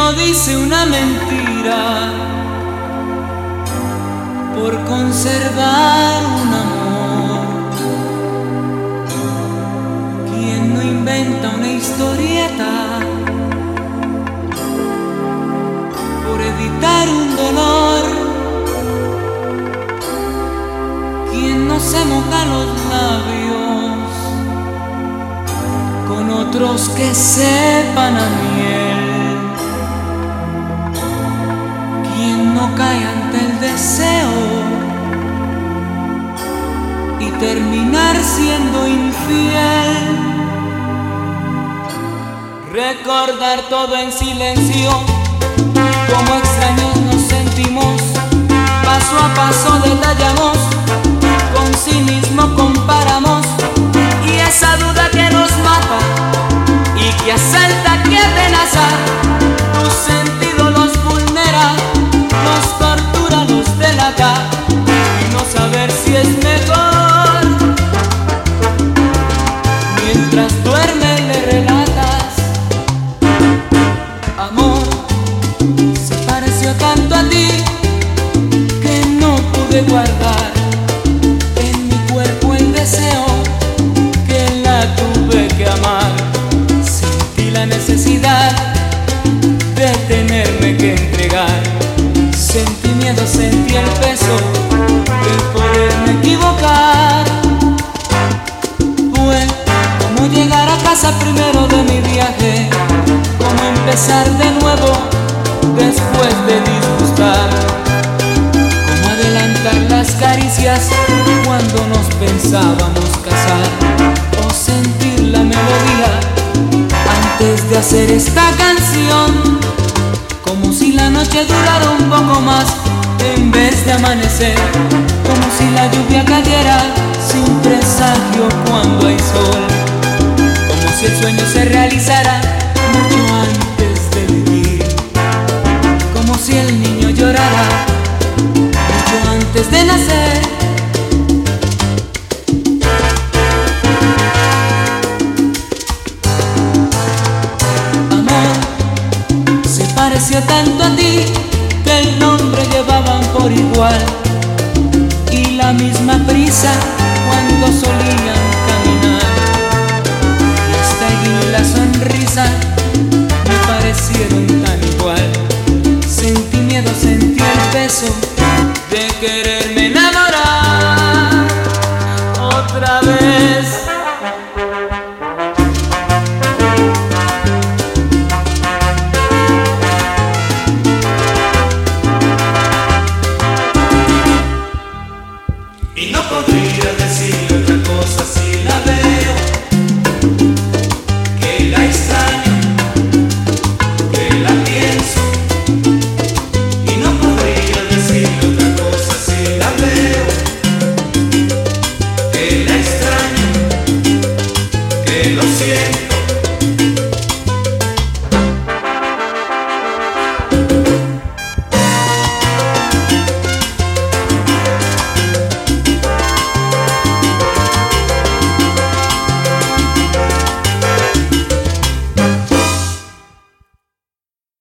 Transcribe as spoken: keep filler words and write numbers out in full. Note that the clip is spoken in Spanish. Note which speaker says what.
Speaker 1: no dice una mentira por conservar un amor? ¿Quién no inventa una historieta por evitar un dolor? ¿Quién no se moja los labios con otros que sepan a miel? ¿Quién no cae ante el deseo y terminar siendo infiel? Recordar todo en silencio, como extraños nos sentimos, paso a paso detallamos, con cinismo comparamos, y esa duda que nos mata y que asalta, que amenaza, tus sentidos los vulnera, los tortura, los delata, y no saber si es mejor. Mientras duerme le relatas: amor, se pareció tanto a ti que no pude guardar en mi cuerpo el deseo, que la tuve que amar. Sentí la necesidad de tenerme que entregar, sentí miedo, sentí el peso de poderme equivocar. Fue como llegar a casa primero de mi viaje, como empezar de nuevo después de disgustar, como adelantar las caricias cuando nos pensábamos casar, o sentir la melodía antes de hacer esta canción, como si la noche durara un poco más en vez de amanecer, como si la lluvia cayera sin presagio cuando hay sol, como si el sueño se realizara mucho antes de vivir, como si el niño llorara mucho antes de nacer. Pareció tanto a ti que el nombre llevaban por igual, y la misma prisa cuando solían caminar, y hasta allí la sonrisa